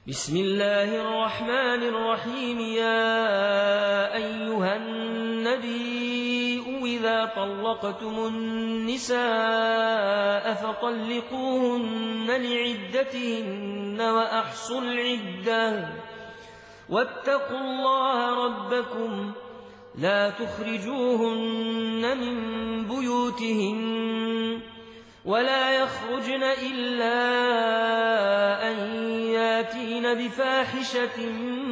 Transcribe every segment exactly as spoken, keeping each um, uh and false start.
بسم الله الرحمن الرحيم. يا أيها النبي إذا طلقتم النساء فطلقوهن لعدتهن وأحصوا العدة واتقوا الله ربكم لا تخرجوهن من بيوتهن ولا يخرجن إلا أن ياتين بفاحشة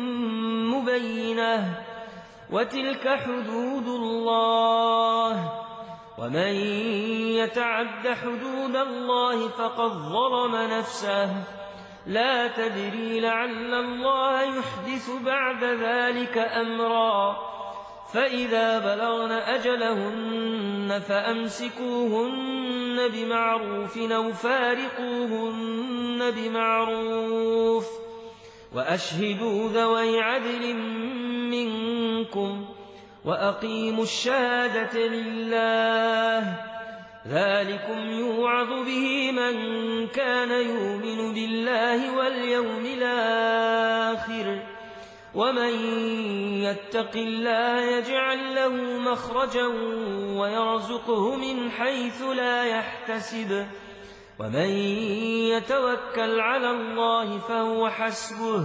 مبينة وتلك حدود الله ومن يتعد حدود الله فقد ظلم نفسه لا تدري لعل الله يحدث بعد ذلك أمرا. فإذا بلغن أجلهن فأمسكوهن بمعروف أو فارقوهن بمعروف وأشهدوا ذوي عدل منكم وأقيموا الشهادة لله ذلكم يوعظ به من كان يؤمن بالله واليوم الآخر ومن يتق الله يجعل له مخرجا ويرزقه من حيث لا يحتسب ومن يتوكل على الله فهو حسبه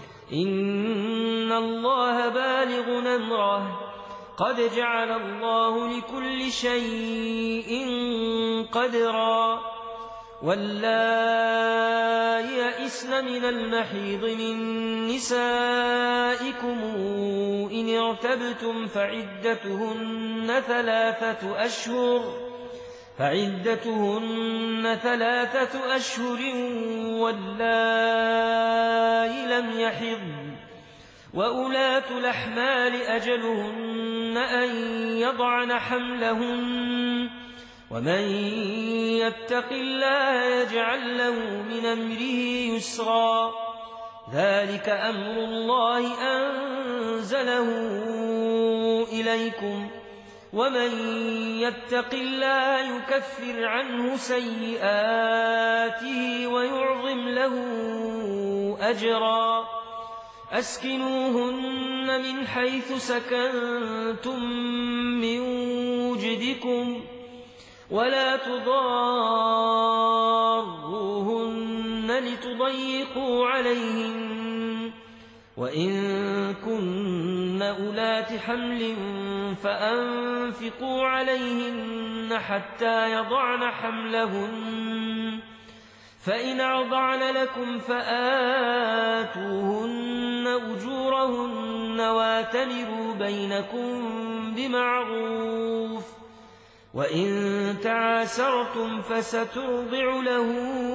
إن الله بالغ أمره قد جعل الله لكل شيء قدرا. واللائي يئسن من المحيض من نسائكم إن ارتبتم فعدتهن ثلاثة أشهر فعدتهن ثلاثة أشهر واللائي لم يحضن وأولاة الأحمال أجلهن أن يضعن حملهن ومن يتق الله يجعل له من أمره يسرا. ذلك أمر الله أنزله إليكم ومن يتق الله يكفر عنه سيئاته ويعظم له أجرا. أسكنوهن من حيث سكنتم من وجدكم ولا تضاروهن لتضيقوا عليهن وإن كن أولات حمل فأنفقوا عليهن حتى يضعن حملهن فإن أرضعن لكم فآتوهن أجورهن واتمروا بينكم بمعروف وإن تعاسرتم فسترضع له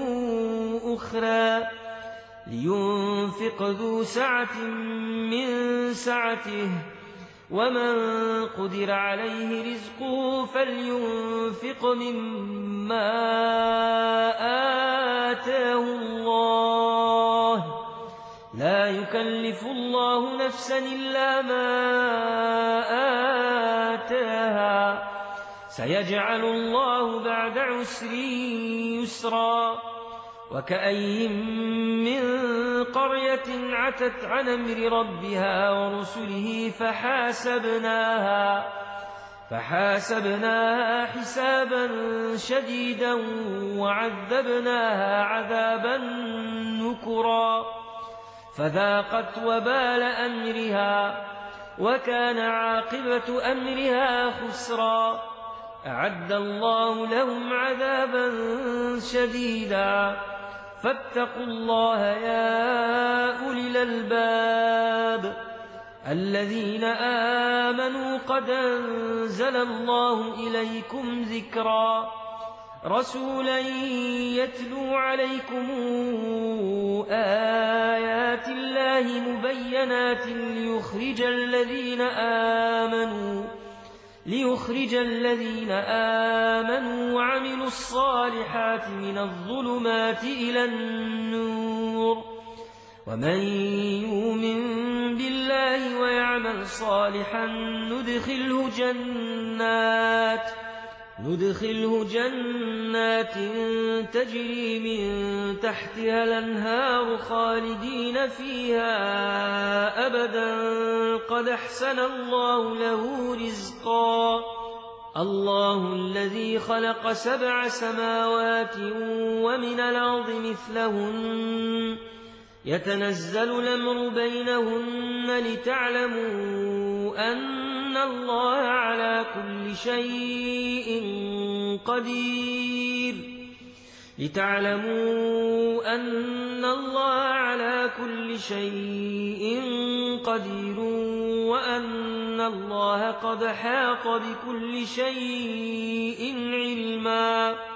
أخرى لينفق ذو سعة من سعته ومن قدر عليه رزقه فلينفق مما آتاه الله لا يكلف الله نفسا إلا ما آتاها سيجعل الله بعد عسر يسرا. وكأي من قرية عتت عن أمر ربها ورسله فحاسبناها فحاسبناها حسابا شديدا وعذبناها عذابا نكرا فذاقت وبال أمرها وكان عاقبة أمرها خسرا. أعد الله لهم عذابا شديدا فاتقوا الله يا أولي الألباب الذين آمنوا قد أنزل الله إليكم ذكرا رسولا يتلو عليكم آيات الله مبينات ليخرج الذين آمنوا ليخرج الذين آمنوا وعملوا الصالحات من الظلمات إلى النور ومن يؤمن بالله ويعمل صالحا ندخله جنات ندخله جنات تجري من تحتها الأنهار خالدين فيها أبدا قد أحسن الله له رزقا الله الذي خلق سبع سماوات ومن الأرض مثلهن يتنزل الأمر بينهن لتعلموا أن الله على كل شيء قدير لتعلموا أن الله على كل شيء قدير وأن الله قد حاط بكل شيء علما